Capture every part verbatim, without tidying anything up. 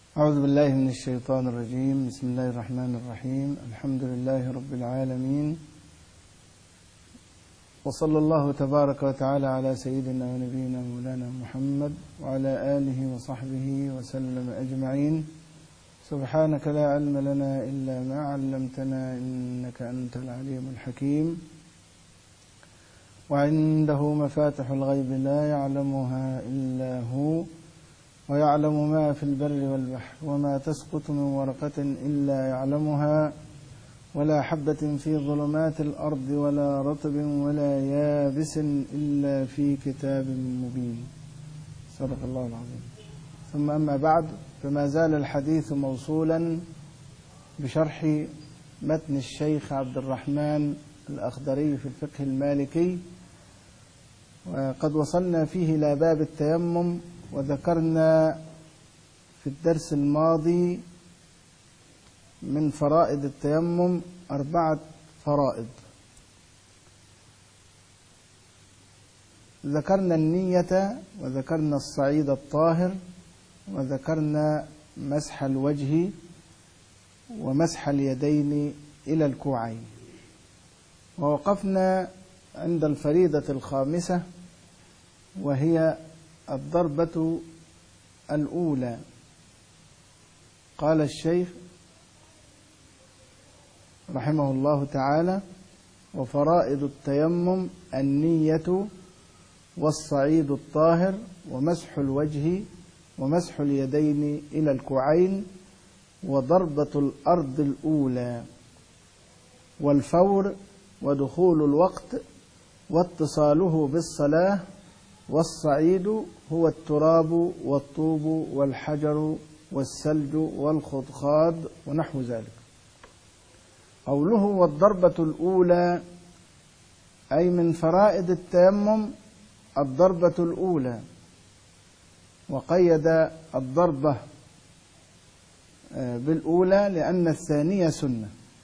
أعوذ بالله من الشيطان الرجيم. بسم الله الرحمن الرحيم. الحمد لله رب العالمين، وصلى الله تبارك وتعالى على سيدنا ونبينا مولانا محمد وعلى آله وصحبه وسلم أجمعين. سبحانك لا علم لنا إلا ما علمتنا إنك أنت العليم الحكيم. وعنده مفاتح الغيب لا يعلمها إلا هو، ويعلم ما في البر والبحر، وما تسقط من ورقة إلا يعلمها، ولا حبة في ظلمات الأرض ولا رطب ولا يابس إلا في كتاب مبين. صدق الله العظيم. ثم أما بعد، فما زال الحديث موصولا بشرح متن الشيخ عبد الرحمن الأخضري في الفقه المالكي، وقد وصلنا فيه إلى باب التيمم، وذكرنا في الدرس الماضي من فرائض التيمم أربعة فرائض. ذكرنا النية، وذكرنا الصعيد الطاهر، وذكرنا مسح الوجه ومسح اليدين إلى الكوعين، ووقفنا عند الفريضة الخامسة وهي الضربة الأولى. قال الشيخ رحمه الله تعالى: وفرائض التيمم النية والصعيد الطاهر ومسح الوجه ومسح اليدين إلى الكوعين وضربة الأرض الأولى والفور ودخول الوقت واتصاله بالصلاة. والصعيد هو التراب والطوب والحجر والثلج والخضخاض ونحو ذلك. قوله والضربة الأولى أي من فرائض التيمم الضربة الأولى، وقيد الضربة بالأولى لأن الثانية سنة.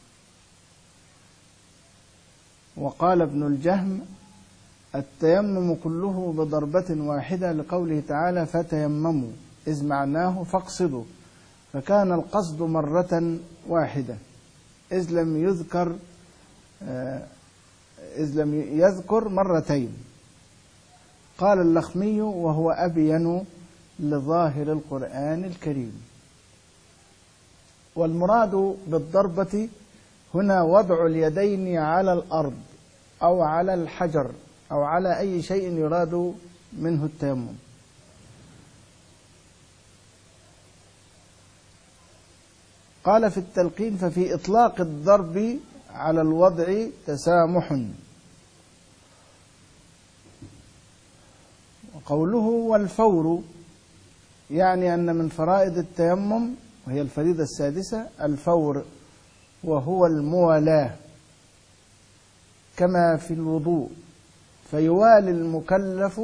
وقال ابن الجهم: التيمم كله بضربة واحدة، لقوله تعالى: فتيمموا، إذ معناه فاقصدوا، فكان القصد مرة واحدة إذ لم يذكر إذ لم يذكر مرتين. قال اللخمي وهو أبين لظاهر القرآن الكريم. والمراد بالضربة هنا وضع اليدين على الأرض أو على الحجر أو على أي شيء يراد منه التيمم. قال في التلقين: ففي إطلاق الضرب على الوضع تسامح. وقوله والفور يعني أن من فرائض التيمم، وهي الفريضة السادسة، الفور، وهو الموالاة كما في الوضوء، فيوالي المكلف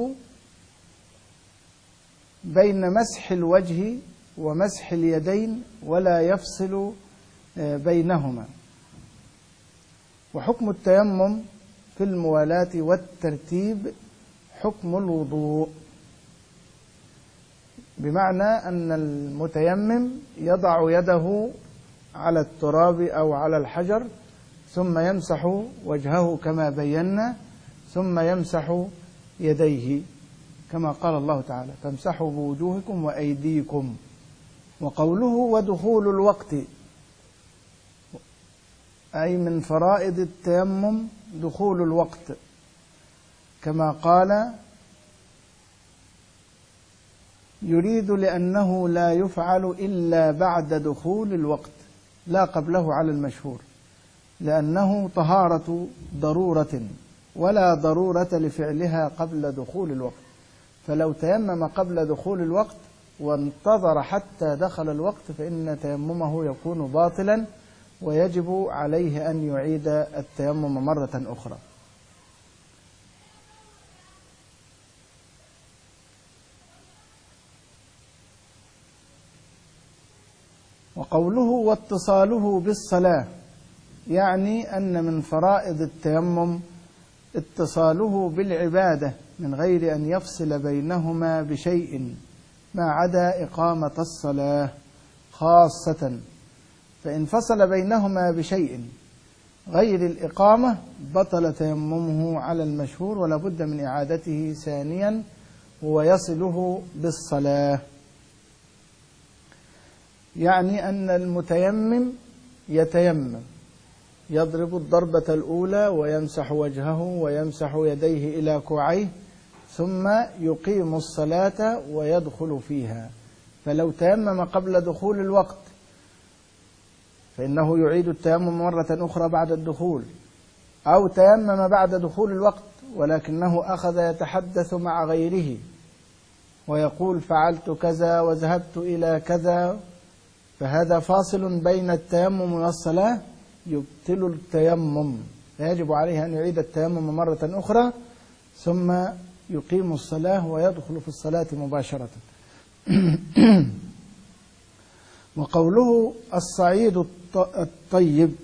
بين مسح الوجه ومسح اليدين ولا يفصل بينهما. وحكم التيمم في الموالاة والترتيب حكم الوضوء، بمعنى أن المتيمم يضع يده على التراب أو على الحجر، ثم يمسح وجهه كما بينا، ثم يمسح يديه كما قال الله تعالى: فامسحوا بوجوهكم وأيديكم. وقوله ودخول الوقت أي من فرائض التيمم دخول الوقت، كما قال: يريد لأنه لا يفعل إلا بعد دخول الوقت لا قبله على المشهور، لأنه طهارة ضرورة ولا ضرورة لفعلها قبل دخول الوقت. فلو تيمم قبل دخول الوقت وانتظر حتى دخل الوقت فإن تيممه يكون باطلا، ويجب عليه أن يعيد التيمم مرة أخرى. وقوله واتصاله بالصلاة يعني أن من فرائض التيمم اتصاله بالعبادة من غير أن يفصل بينهما بشيء ما عدا إقامة الصلاة، خاصة، فإن فصل بينهما بشيء غير الإقامة بطل تيممه على المشهور، ولا بد من إعادته ثانيا ويصله بالصلاة. يعني أن المتيمم يتيمم يضرب الضربة الأولى ويمسح وجهه ويمسح يديه إلى كوعيه، ثم يقيم الصلاة ويدخل فيها. فلو تيمم قبل دخول الوقت فإنه يعيد التيمم مرة أخرى بعد الدخول، أو تيمم بعد دخول الوقت ولكنه أخذ يتحدث مع غيره ويقول فعلت كذا وذهبت إلى كذا، فهذا فاصل بين التيمم والصلاة يبطل التيمم، فيجب عليه أن يعيد التيمم مرة أخرى ثم يقيم الصلاة ويدخل في الصلاة مباشرة. وقوله الصعيد الطيب،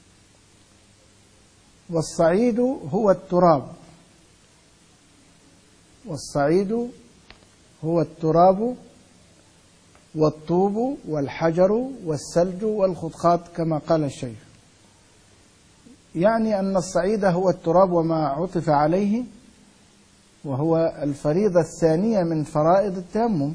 والصعيد هو التراب، والصعيد هو التراب والطوب والحجر والثلج والخضخاط كما قال الشيخ. يعني أن الصعيد هو التراب وما عطف عليه، وهو الفريضة الثانية من فرائض التيمم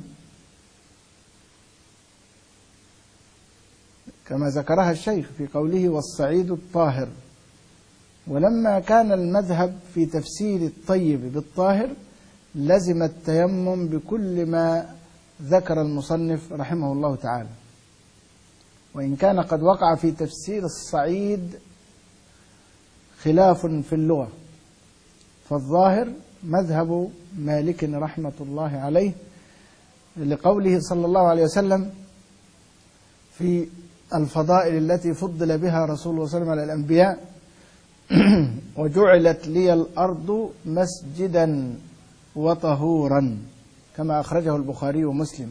كما ذكرها الشيخ في قوله والصعيد الطاهر. ولما كان المذهب في تفسير الطيب بالطاهر لزم التيمم بكل ما ذكر المصنف رحمه الله تعالى، وإن كان قد وقع في تفسير الصعيد خلاف في اللغة، فالظاهر مذهب مالك رحمة الله عليه لقوله صلى الله عليه وسلم في الفضائل التي فضل بها رسول الله صلى الله عليه وسلم على الأنبياء: وجعلت لي الأرض مسجدا وطهورا، كما أخرجه البخاري ومسلم.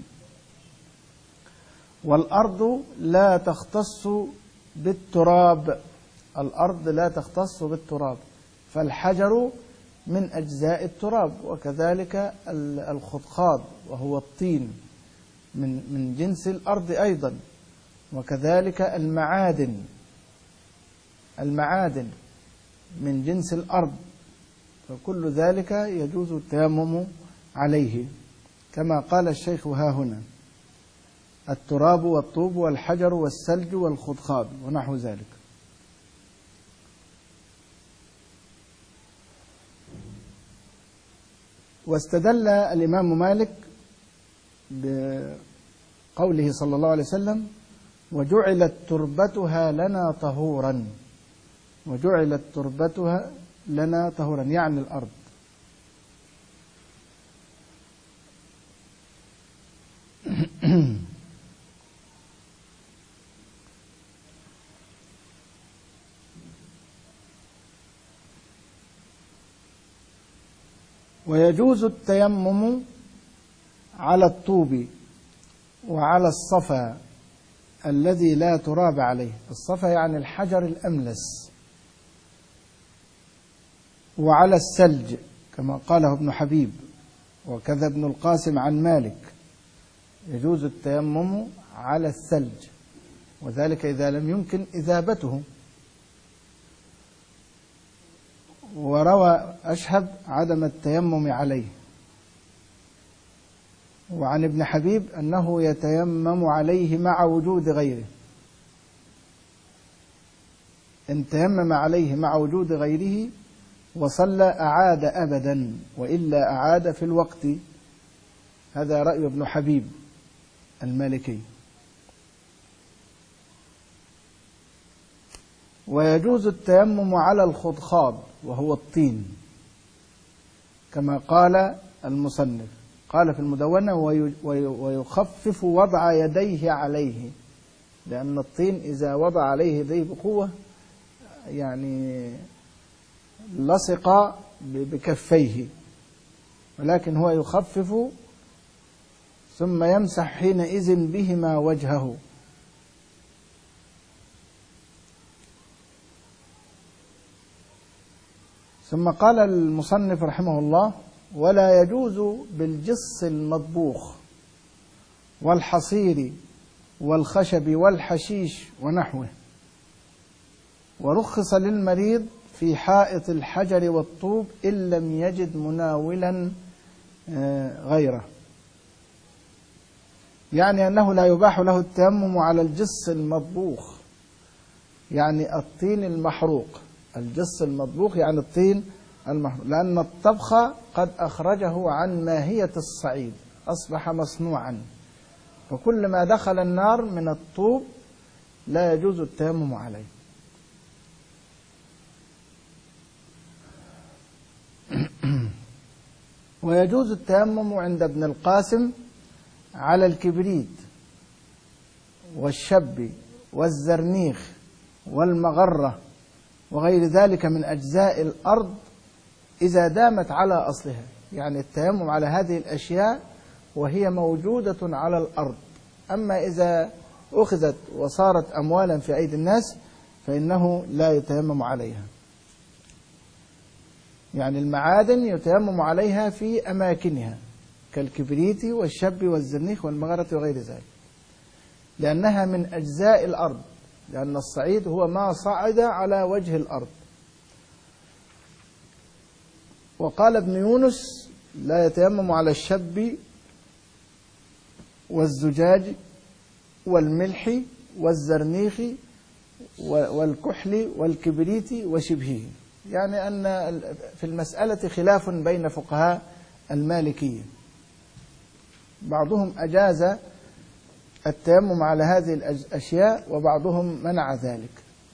والأرض لا تختص بالتراب، الأرض لا تختص بالتراب، فالحجر من أجزاء التراب، وكذلك الخضخاض وهو الطين من من جنس الأرض أيضا، وكذلك المعادن المعادن من جنس الأرض، فكل ذلك يجوز التيمم عليه كما قال الشيخ ها هنا: التراب والطوب والحجر والثلج والخضخاض ونحو ذلك. واستدل الإمام مالك بقوله صلى الله عليه وسلم: وجعلت تربتها لنا طهورا، وجعلت تربتها لنا طهورا، يعني الأرض. ويجوز التيمم على الطوب وعلى الصفا الذي لا تراب عليه، الصفا يعني الحجر الأملس، وعلى الثلج كما قاله ابن حبيب وكذا ابن القاسم عن مالك، يجوز التيمم على الثلج، وذلك إذا لم يمكن إذابته. وروى أشهب عدم التيمم عليه. وعن ابن حبيب أنه يتيمم عليه مع وجود غيره، إن تيمم عليه مع وجود غيره وصلى أعاد أبدا، وإلا أعاد في الوقت. هذا رأي ابن حبيب المالكي. ويجوز التيمم على الخضخاض وهو الطين كما قال المصنف، قال في المدونة: ويخفف وضع يديه عليه، لأن الطين إذا وضع عليه يديه بقوة يعني لصق بكفيه، ولكن هو يخفف ثم يمسح حينئذ بهما وجهه. ثم قال المصنف رحمه الله: ولا يجوز بالجص المطبوخ والحصير والخشب والحشيش ونحوه. ورخص للمريض في حائط الحجر والطوب إن لم يجد مناولا غيره، يعني أنه لا يباح له التيمم على الجص المطبوخ، يعني الطين المحروق. الجص المطبوخ يعني الطين المحروق، لأن الطبخ قد أخرجه عن ماهية الصعيد، أصبح مصنوعا، فكل ما دخل النار من الطوب لا يجوز التيمم عليه. ويجوز التيمم عند ابن القاسم على الكبريت والشب والزرنيخ والمغرة وغير ذلك من أجزاء الأرض إذا دامت على أصلها، يعني التيمم على هذه الأشياء وهي موجودة على الأرض. أما إذا أخذت وصارت أموالا في أيدي الناس فإنه لا يتيمم عليها. يعني المعادن يتيمم عليها في أماكنها كالكبريت والشب والزرنيخ والمغرة وغير ذلك، لأنها من أجزاء الأرض، لأن الصعيد هو ما صعد على وجه الأرض. وقال ابن يونس: لا يتيمم على الشب والزجاج والملح والزرنيخ والكحل والكبريت وشبهه، يعني أن في المسألة خلاف بين فقهاء المالكية، بعضهم أجاز التيمم على هذه الأشياء وبعضهم منع ذلك.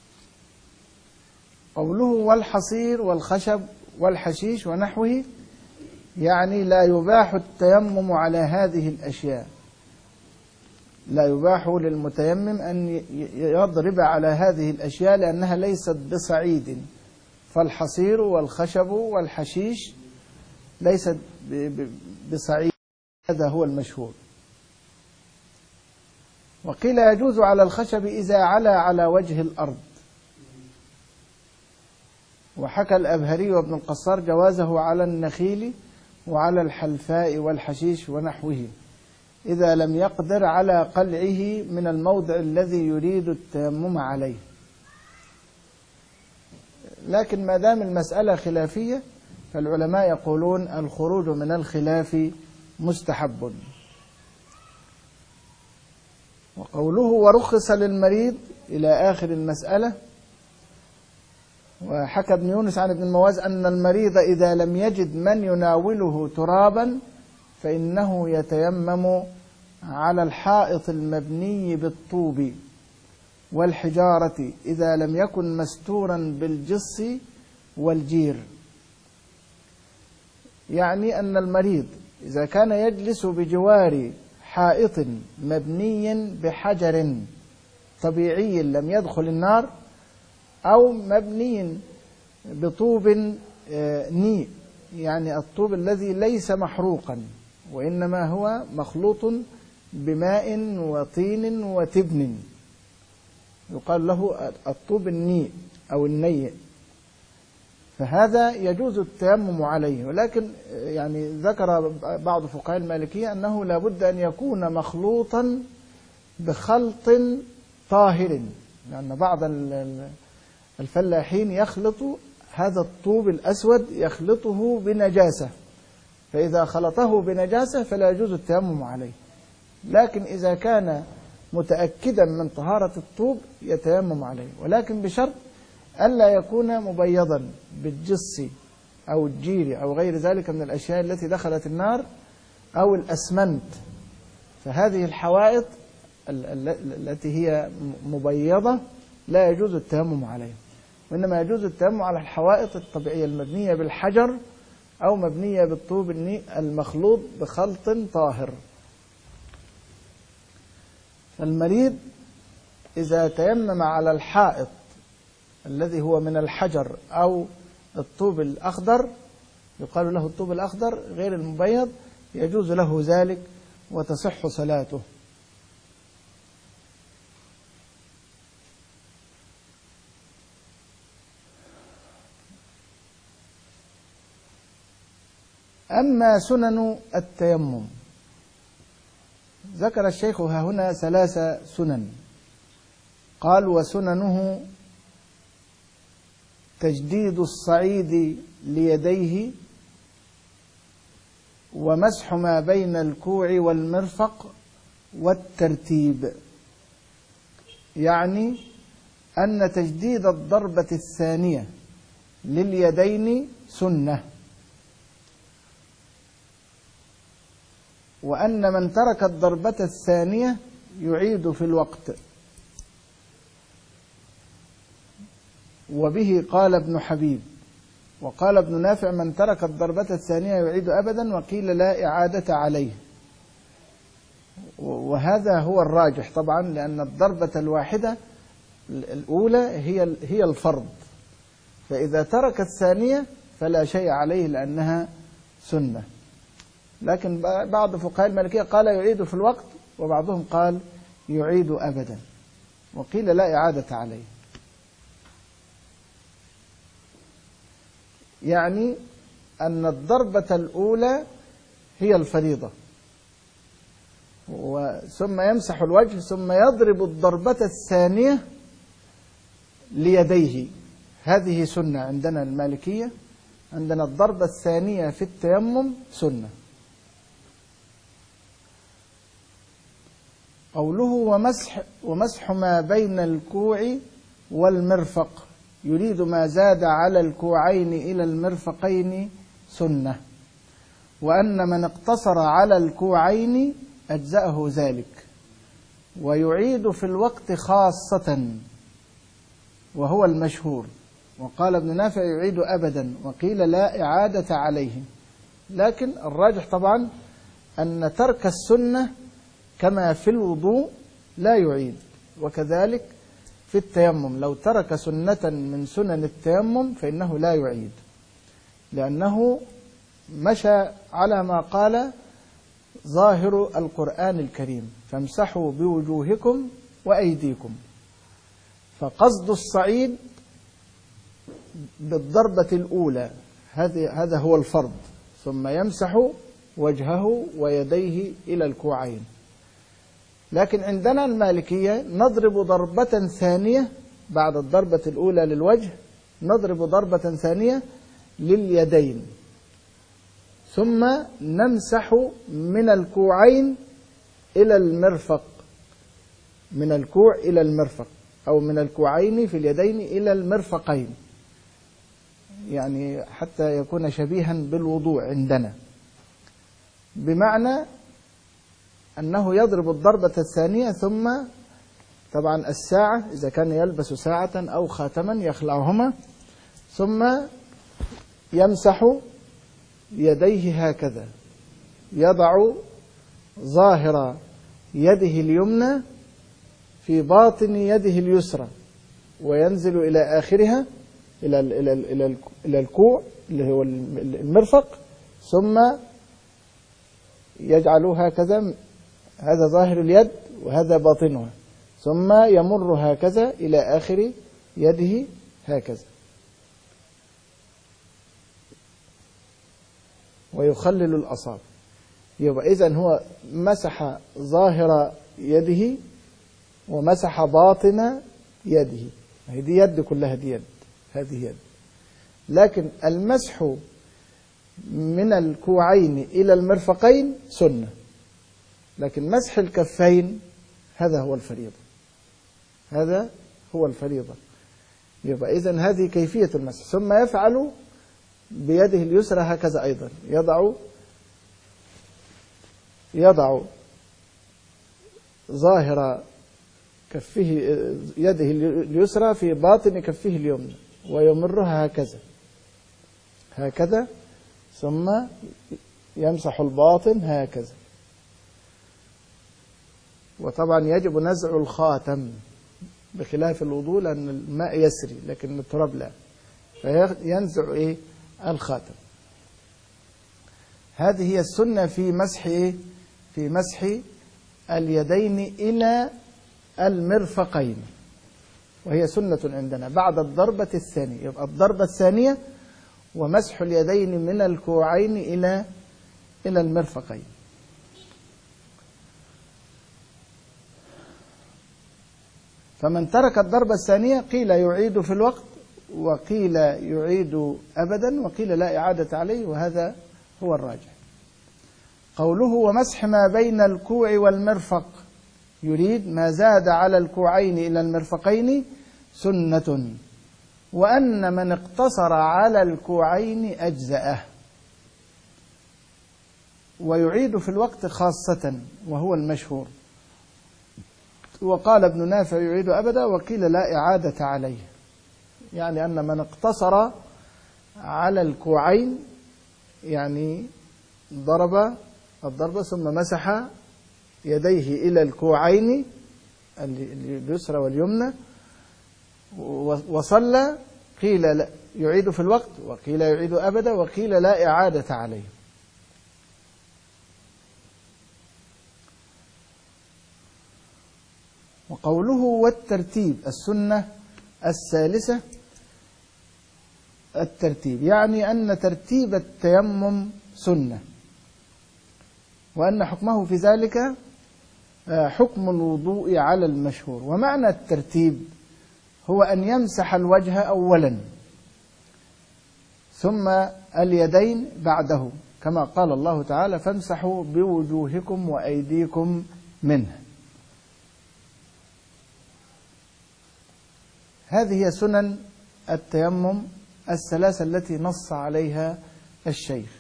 قوله والحصير والخشب والحشيش ونحوه، يعني لا يباح التيمم على هذه الأشياء، لا يباح للمتيمم أن يضرب على هذه الأشياء لأنها ليست بصعيد، فالحصير والخشب والحشيش ليست بصعيد، هذا هو المشهور. وقيل يجوز على الخشب إذا علا على وجه الأرض، وحكى الأبهري وابن القصار جوازه على النخيل وعلى الحلفاء والحشيش ونحوه إذا لم يقدر على قلعه من الموضع الذي يريد التيمم عليه. لكن ما دام المسألة خلافية فالعلماء يقولون الخروج من الخلاف مستحب. وقوله ورخص للمريض إلى آخر المسألة. وحكى ابن يونس عن ابن المواز أن المريض إذا لم يجد من يناوله ترابا فإنه يتيمم على الحائط المبني بالطوب والحجارة إذا لم يكن مستورا بالجص والجير، يعني أن المريض إذا كان يجلس بجوار حائط مبني بحجر طبيعي لم يدخل النار أو مبني بطوب ني، يعني الطوب الذي ليس محروقا وإنما هو مخلوط بماء وطين وتبن، يقال له الطوب الني أو الني، فهذا يجوز التيمم عليه. ولكن يعني ذكر بعض فقهاء المالكية أنه لا بد أن يكون مخلوطا بخلط طاهر، لأن بعض الفلاحين يخلط هذا الطوب الأسود يخلطه بنجاسة، فإذا خلطه بنجاسة فلا يجوز التيمم عليه. لكن إذا كان متأكدا من طهارة الطوب يتيمم عليه، ولكن بشرط ألا يكون مبيضا بالجص أو الجير أو غير ذلك من الأشياء التي دخلت النار أو الأسمنت، فهذه الحوائط التي هي مبيضة لا يجوز التيمم عليها، وإنما يجوز التيمم على الحوائط الطبيعية المبنية بالحجر أو مبنية بالطوب المخلوط بخلط طاهر. فالمريض إذا تيمم على الحائط الذي هو من الحجر أو الطوب الأخضر، يقال له الطوب الأخضر غير المبيض، يجوز له ذلك وتصح صلاته. أما سنن التيمم ذكر الشيخ ها هنا ثلاث سنن، قال: وسننه تجديد الصعيد ليديه، ومسح ما بين الكوع والمرفق، والترتيب. يعني أن تجديد الضربة الثانية لليدين سنة، وأن من ترك الضربة الثانية يعيد في الوقت. وبه قال ابن حبيب. وقال ابن نافع: من ترك الضربة الثانية يعيد أبدا، وقيل لا إعادة عليه. وهذا هو الراجح طبعا، لأن الضربة الواحدة الأولى هي هي الفرض، فإذا ترك الثانية فلا شيء عليه لأنها سنة. لكن بعض فقهاء المالكية قال يعيد في الوقت، وبعضهم قال يعيد أبدا، وقيل لا إعادة عليه. يعني أن الضربة الأولى هي الفريضة، ثم يمسح الوجه، ثم يضرب الضربة الثانية ليديه. هذه سنة عندنا المالكية، عندنا الضربة الثانية في التيمم سنة. قوله ومسح, ومسح ما بين الكوع والمرفق، يريد ما زاد على الكوعين إلى المرفقين سنة، وأن من اقتصر على الكوعين أجزأه ذلك، ويعيد في الوقت خاصة، وهو المشهور. وقال ابن نافع يعيد أبدا، وقيل لا إعادة عليه. لكن الراجح طبعا أن ترك السنة كما في الوضوء لا يعيد، وكذلك في التيمم لو ترك سنة من سنن التيمم فإنه لا يعيد، لأنه مشى على ما قال ظاهر القرآن الكريم: فامسحوا بوجوهكم وأيديكم. فقصد الصعيد بالضربة الأولى هذا هو الفرض، ثم يمسح وجهه ويديه إلى الكوعين. لكن عندنا المالكية نضرب ضربة ثانية بعد الضربة الأولى للوجه، نضرب ضربة ثانية لليدين، ثم نمسح من الكوعين إلى المرفق، من الكوع إلى المرفق، أو من الكوعين في اليدين إلى المرفقين، يعني حتى يكون شبيها بالوضوء عندنا، بمعنى أنه يضرب الضربة الثانية، ثم طبعا الساعة إذا كان يلبس ساعة أو خاتما يخلعهما، ثم يمسح يديه هكذا، يضع ظاهر يده اليمنى في باطن يده اليسرى، وينزل إلى آخرها إلى إلى إلى إلى الكوع اللي هو المرفق، ثم يجعل هكذا، هذا ظاهر اليد وهذا باطنها، ثم يمر هكذا إلى آخر يده هكذا، ويخلل الأصابع. يبقى إذن هو مسح ظاهر يده ومسح باطن يده، هذه يد كلها، دي يد، هذه يد. لكن المسح من الكوعين إلى المرفقين سنة، لكن مسح الكفين هذا هو الفريضة، هذا هو الفريضة. يبقى إذن هذه كيفية المسح. ثم يفعل بيده اليسرى هكذا أيضا، يضع يضع ظاهر كفه يده اليسرى في باطن كفه اليمنى، ويمرها هكذا هكذا، ثم يمسح الباطن هكذا. وطبعا يجب نزع الخاتم بخلاف الوضوء، لأن الماء يسري لكن التراب لا، فينزع إيه الخاتم. هذه هي السنة في مسح إيه في مسح اليدين إلى المرفقين، وهي سنة عندنا بعد الضربة الثانية. يبقى الضربة الثانية ومسح اليدين من الكوعين إلى إلى المرفقين. فمن ترك الضربة الثانية قيل يعيد في الوقت، وقيل يعيد أبدا، وقيل لا إعادة عليه، وهذا هو الراجح. قوله ومسح ما بين الكوع والمرفق، يريد ما زاد على الكوعين إلى المرفقين سنة، وأن من اقتصر على الكوعين أجزأه، ويعيد في الوقت خاصة وهو المشهور. وقال ابن نافع يعيد أبدا، وقيل لا إعادة عليه، يعني أن من اقتصر على الكوعين يعني ضرب الضربة ثم مسح يديه إلى الكوعين اليسرى واليمنى وصلى، قيل لا يعيد في الوقت، وقيل يعيد أبدا، وقيل لا إعادة عليه. وقوله والترتيب السنة الثالثة الترتيب، يعني أن ترتيب التيمم سنة، وأن حكمه في ذلك حكم الوضوء على المشهور. ومعنى الترتيب هو أن يمسح الوجه أولا ثم اليدين بعده، كما قال الله تعالى فامسحوا بوجوهكم وأيديكم منه. هذه هي سنن التيمم الثلاثة التي نص عليها الشيخ.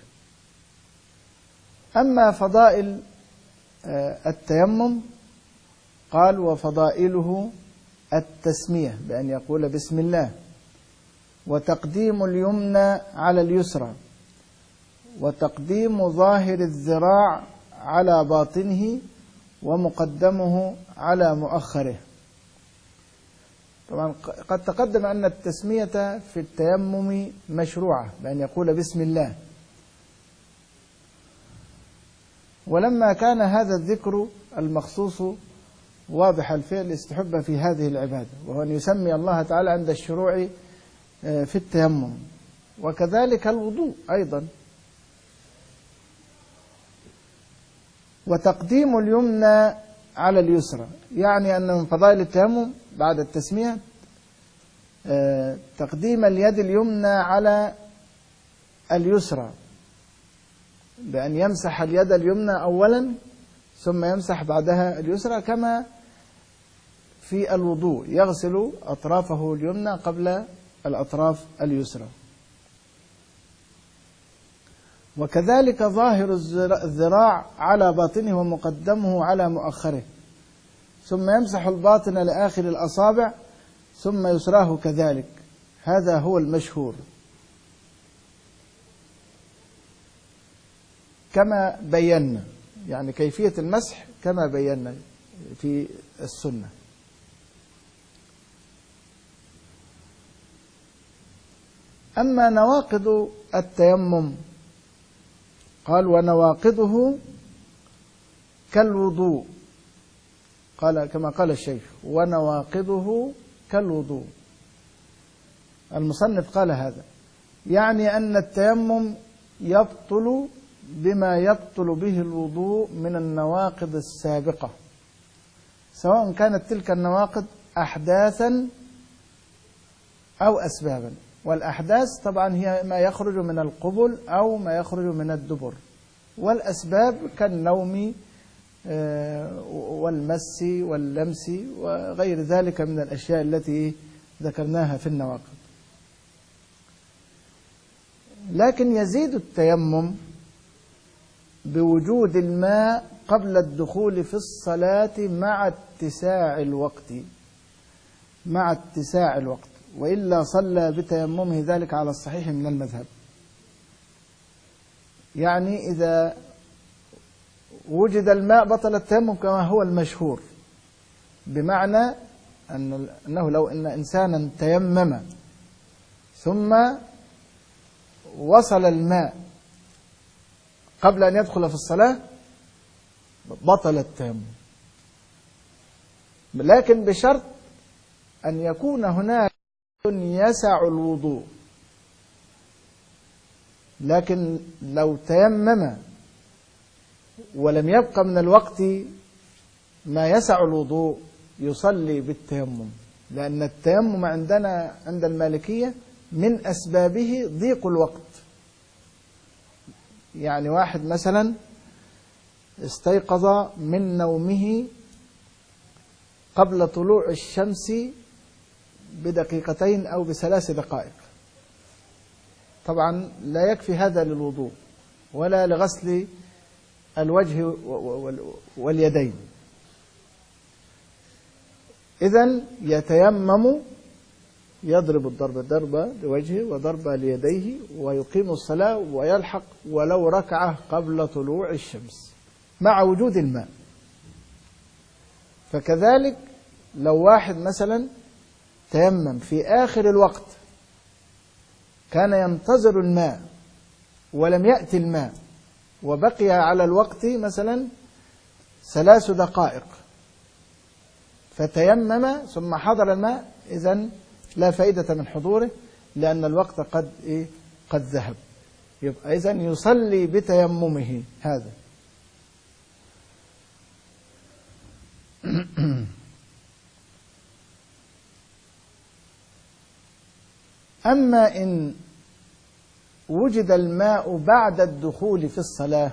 أما فضائل التيمم قال وفضائله التسمية بأن يقول بسم الله، وتقديم اليمنى على اليسرى، وتقديم ظاهر الذراع على باطنه، ومقدمه على مؤخره. طبعا قد تقدم أن التسمية في التيمم مشروعة بأن يقول بسم الله، ولما كان هذا الذكر المخصوص واضح الفعل استحب في هذه العبادة، وهو أن يسمي الله تعالى عند الشروع في التيمم، وكذلك الوضوء أيضا. وتقديم اليمنى على اليسرى، يعني أن من فضائل التيمم بعد التسمية تقديم اليد اليمنى على اليسرى، بأن يمسح اليد اليمنى أولا ثم يمسح بعدها اليسرى، كما في الوضوء يغسل أطرافه اليمنى قبل الأطراف اليسرى. وكذلك ظاهر الذراع على باطنه ومقدمه على مؤخره، ثم يمسح الباطن لآخر الأصابع ثم يسراه كذلك، هذا هو المشهور كما بينا، يعني كيفية المسح كما بينا في السنة. أما نواقض التيمم قال ونواقضه كالوضوء، قال كما قال الشيخ ونواقضه كالوضوء. المصنف قال هذا يعني أن التيمم يبطل بما يبطل به الوضوء من النواقض السابقة، سواء كانت تلك النواقض أحداثا أو أسبابا. والأحداث طبعا هي ما يخرج من القبل أو ما يخرج من الدبر، والأسباب كالنوم والمس واللمس وغير ذلك من الأشياء التي ذكرناها في النواقض. لكن يزيد التيمم بوجود الماء قبل الدخول في الصلاة مع اتساع الوقت مع اتساع الوقت وإلا صلى بتيممه ذلك على الصحيح من المذهب. يعني إذا وجد الماء بطل التيمم كما هو المشهور، بمعنى أنه لو أن إنسانا تيمم ثم وصل الماء قبل أن يدخل في الصلاة بطل التيمم، لكن بشرط أن يكون هناك يسع الوضوء. لكن لو تيمم ولم يبق من الوقت ما يسع الوضوء يصلي بالتيمم، لأن التيمم عندنا عند المالكية من أسبابه ضيق الوقت. يعني واحد مثلا استيقظ من نومه قبل طلوع الشمس بدقيقتين أو بثلاث دقائق، طبعا لا يكفي هذا للوضوء ولا لغسل الوجه واليدين، إذن يتيمم، يضرب الضربة ضربة لوجهه وضربة ليديه ويقيم الصلاة ويلحق ولو ركعة قبل طلوع الشمس مع وجود الماء. فكذلك لو واحد مثلا تيمم في آخر الوقت، كان ينتظر الماء ولم يأتي الماء وبقي على الوقت مثلا ثلاث دقائق فتيمم ثم حضر الماء، إذن لا فائدة من حضوره لأن الوقت قد إيه قد ذهب. يبقى إذن يصلي بتيممه هذا. أما إن وجد الماء بعد الدخول في الصلاة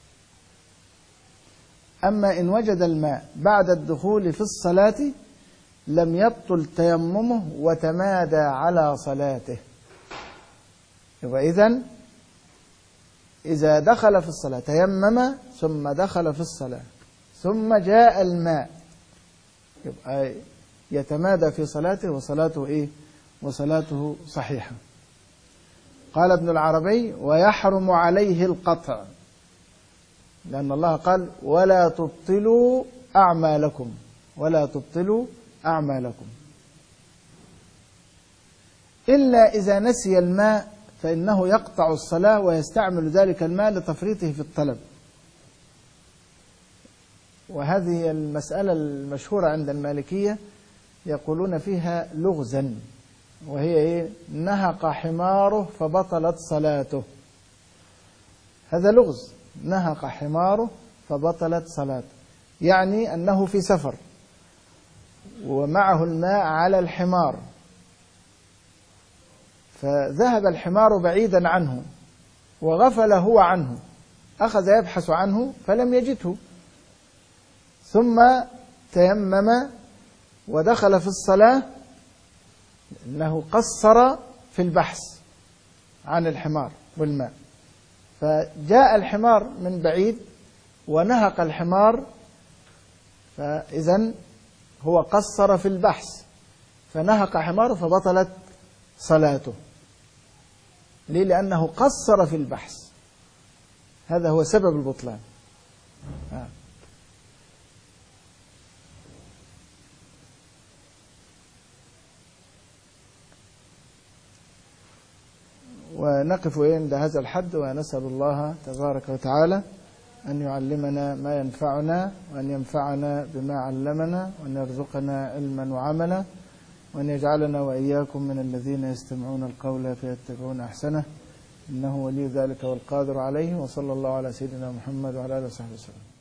أما إن وجد الماء بعد الدخول في الصلاة لم يبطل تيممه وتمادى على صلاته. يبقى إذن إذا دخل في الصلاة تيمم ثم دخل في الصلاة ثم جاء الماء، يبقى يتمادى في صلاته وصلاته إيه؟ وصلاته صحيحة. قال ابن العربي: ويحرم عليه القطع، لأن الله قال: ولا تبطلوا أعمالكم، ولا تبطلوا أعمالكم، إلا إذا نسي الماء فإنه يقطع الصلاة ويستعمل ذلك الماء لتفريطه في الطلب. وهذه المسألة المشهورة عند المالكية يقولون فيها لغزا، وهي إيه؟ نهق حماره فبطلت صلاته. هذا لغز، نهق حماره فبطلت صلاته، يعني أنه في سفر ومعه الماء على الحمار، فذهب الحمار بعيدا عنه وغفل هو عنه، أخذ يبحث عنه فلم يجده، ثم تيمم ودخل في الصلاة لأنه قصر في البحث عن الحمار والماء، فجاء الحمار من بعيد ونهق الحمار، فإذن هو قصر في البحث فنهق حماره فبطلت صلاته. ليه؟ لأنه قصر في البحث، هذا هو سبب البطلان. آه. ونقف عند هذا الحد، ونسأل الله تبارك وتعالى أن يعلمنا ما ينفعنا، وأن ينفعنا بما علمنا، وأن يرزقنا علما وعملا، وأن يجعلنا وإياكم من الذين يستمعون القول فيتبعون أحسنه، إنه ولي ذلك والقادر عليه. وصلى الله على سيدنا محمد وعلى آله وصحبه وسلم.